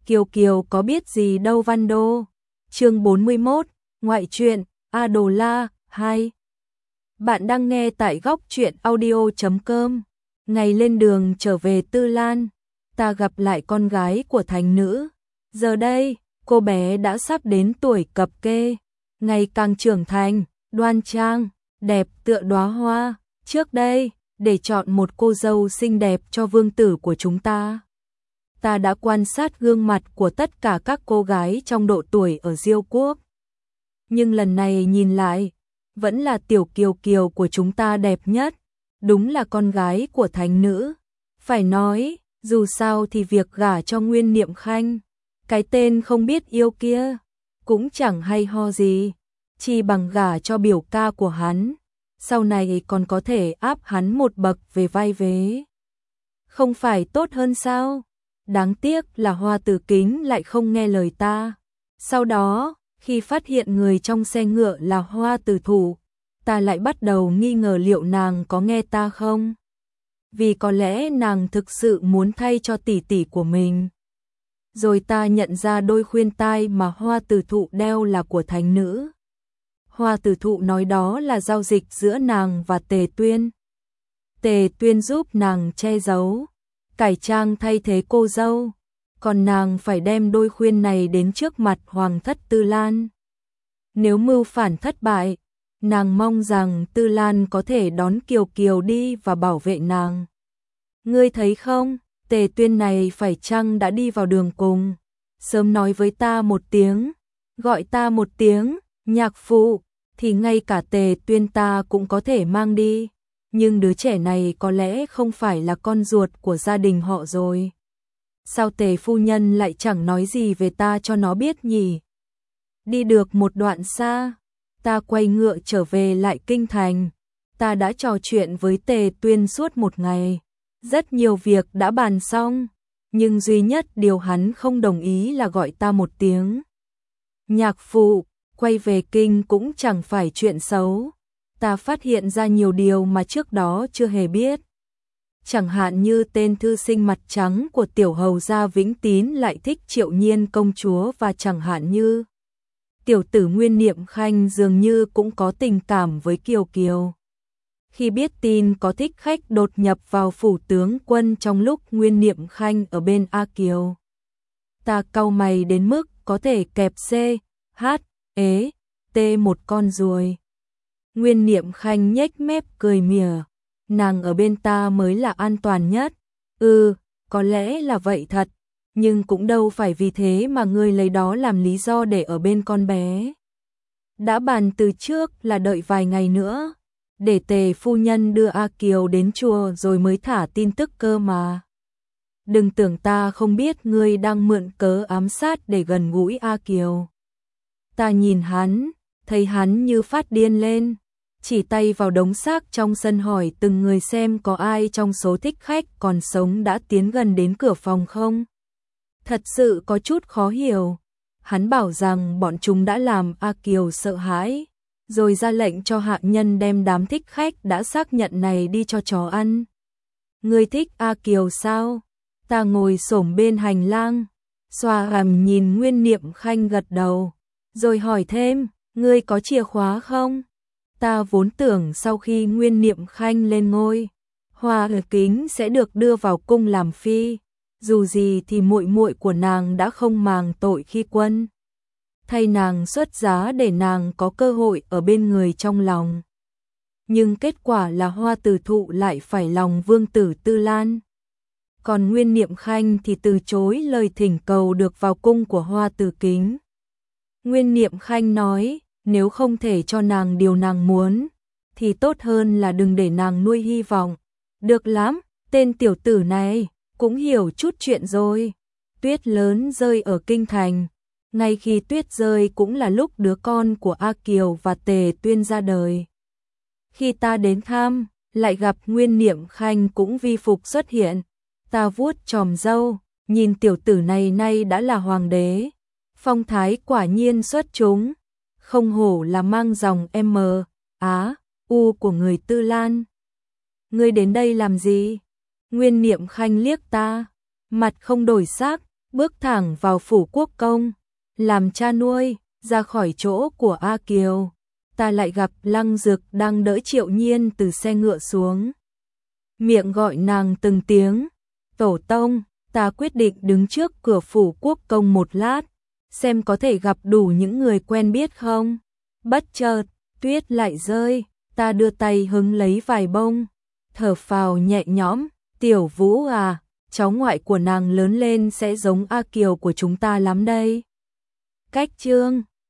Kiều Kiều có biết gì đâu Văn Đô. Chương 41, ngoại truyện, A Đồ La 2. Bạn đang nghe tại góc truyện audio.com. Ngày lên đường trở về Tư Lan, ta gặp lại con gái của thánh nữ. Giờ đây, cô bé đã sắp đến tuổi cập kê, ngày càng trưởng thành, đoan trang, đẹp tựa đóa hoa. Trước đây, để chọn một cô dâu xinh đẹp cho vương tử của chúng ta đã quan sát gương mặt của tất cả các cô gái trong độ tuổi ở Diêu quốc. Nhưng lần này nhìn lại, vẫn là tiểu Kiều Kiều của chúng ta đẹp nhất, đúng là con gái của thánh nữ. Phải nói, dù sao thì việc gả cho Nguyên Niệm Khanh, cái tên không biết yêu kia, cũng chẳng hay ho gì, chi bằng gả cho biểu ca của hắn, sau này còn có thể áp hắn một bậc về vai vế. Không phải tốt hơn sao? Đáng tiếc là Hoa Tử Kính lại không nghe lời ta. Sau đó, khi phát hiện người trong xe ngựa là Hoa Tử Thụ, ta lại bắt đầu nghi ngờ liệu nàng có nghe ta không? Vì có lẽ nàng thực sự muốn thay cho tỷ tỷ của mình. Rồi ta nhận ra đôi khuyên tai mà Hoa Tử Thụ đeo là của thánh nữ. Hoa Tử Thụ nói đó là giao dịch giữa nàng và Tề Tuyên. Tề Tuyên giúp nàng che giấu, cải trang thay thế cô dâu, còn nàng phải đem đôi khuyên này đến trước mặt Hoàng thất Tư Lan. Nếu mưu phản thất bại, nàng mong rằng Tư Lan có thể đón Kiều Kiều đi và bảo vệ nàng. Ngươi thấy không, Tề Tuyên này phải chăng đã đi vào đường cùng, sớm nói với ta một tiếng, gọi ta một tiếng, nhạc phụ, thì ngay cả Tề Tuyên ta cũng có thể mang đi. Nhưng đứa trẻ này có lẽ không phải là con ruột của gia đình họ rồi. Sao Tề phu nhân lại chẳng nói gì về ta cho nó biết nhỉ? Đi được một đoạn xa, ta quay ngựa trở về lại kinh thành. Ta đã trò chuyện với Tề Tuyên suốt một ngày. Rất nhiều việc đã bàn xong, nhưng duy nhất điều hắn không đồng ý là gọi ta một tiếng nhạc phụ. Quay về kinh cũng chẳng phải chuyện xấu. Ta phát hiện ra nhiều điều mà trước đó chưa hề biết. Chẳng hạn như tên thư sinh mặt trắng của tiểu hầu gia Vĩnh Tín lại thích Triệu Nhiên công chúa, và chẳng hạn như tiểu tử Nguyên Niệm Khanh dường như cũng có tình cảm với Kiều Kiều. Khi biết tin có thích khách đột nhập vào phủ tướng quân trong lúc Nguyên Niệm Khanh ở bên A Kiều, ta cau mày đến mức có thể kẹp C, H, E, T một con ruồi. Nguyên Niệm Khanh nhếch mép cười mỉa, nàng ở bên ta mới là an toàn nhất. Có lẽ là vậy thật, nhưng cũng đâu phải vì thế mà ngươi lấy đó làm lý do để ở bên con bé. Đã bàn từ trước là đợi vài ngày nữa, để Tề phu nhân đưa A Kiều đến chùa rồi mới thả tin tức cơ mà. Đừng tưởng ta không biết ngươi đang mượn cớ ám sát để gần gũi A Kiều. Ta nhìn hắn, thấy hắn như phát điên lên, chỉ tay vào đống xác trong sân hỏi từng người xem có ai trong số thích khách còn sống đã tiến gần đến cửa phòng không. Thật sự có chút khó hiểu. Hắn bảo rằng bọn chúng đã làm A Kiều sợ hãi, rồi ra lệnh cho hạ nhân đem đám thích khách đã xác nhận này đi cho chó ăn. Ngươi thích A Kiều sao? Ta ngồi xổm bên hành lang, xoa hàm nhìn Nguyên Niệm Khanh gật đầu, rồi hỏi thêm, ngươi có chìa khóa không? Ta vốn tưởng sau khi Nguyên Niệm Khanh lên ngôi, Hoa Tử Kính sẽ được đưa vào cung làm phi. Dù gì thì muội muội của nàng đã không màng tội khi quân, thay nàng xuất giá để nàng có cơ hội ở bên người trong lòng. Nhưng kết quả là Hoa Tử Thụ lại phải lòng vương tử Tư Lan. Còn Nguyên Niệm Khanh thì từ chối lời thỉnh cầu được vào cung của Hoa Tử Kính. Nguyên Niệm Khanh nói, nếu không thể cho nàng điều nàng muốn, thì tốt hơn là đừng để nàng nuôi hy vọng. Được lắm, tên tiểu tử này cũng hiểu chút chuyện rồi. Tuyết lớn rơi ở kinh thành, ngay khi tuyết rơi cũng là lúc đứa con của A Kiều và Tề Tuyên ra đời. Khi ta đến thăm, lại gặp Nguyên Niệm Khanh cũng vi phục xuất hiện. Ta vuốt chòm râu, nhìn tiểu tử này nay đã là hoàng đế, phong thái quả nhiên xuất chúng, không hổ là mang dòng M, Á, U của người Tư Lan. Ngươi đến đây làm gì? Nguyên Niệm Khanh liếc ta, mặt không đổi sắc, bước thẳng vào phủ quốc công, làm cha nuôi, ra khỏi chỗ của A Kiều. Ta lại gặp Lăng Dực đang đỡ Triệu Nhiên từ xe ngựa xuống. Miệng gọi nàng từng tiếng, tổ tông, ta quyết định đứng trước cửa phủ quốc công một lát, xem có thể gặp đủ những người quen biết không. Bất chợt, tuyết lại rơi, ta đưa tay hứng lấy vài bông, thở phào nhẹ nhõm, Tiểu Vũ à, cháu ngoại của nàng lớn lên sẽ giống A Kiều của chúng ta lắm đây. Cách chương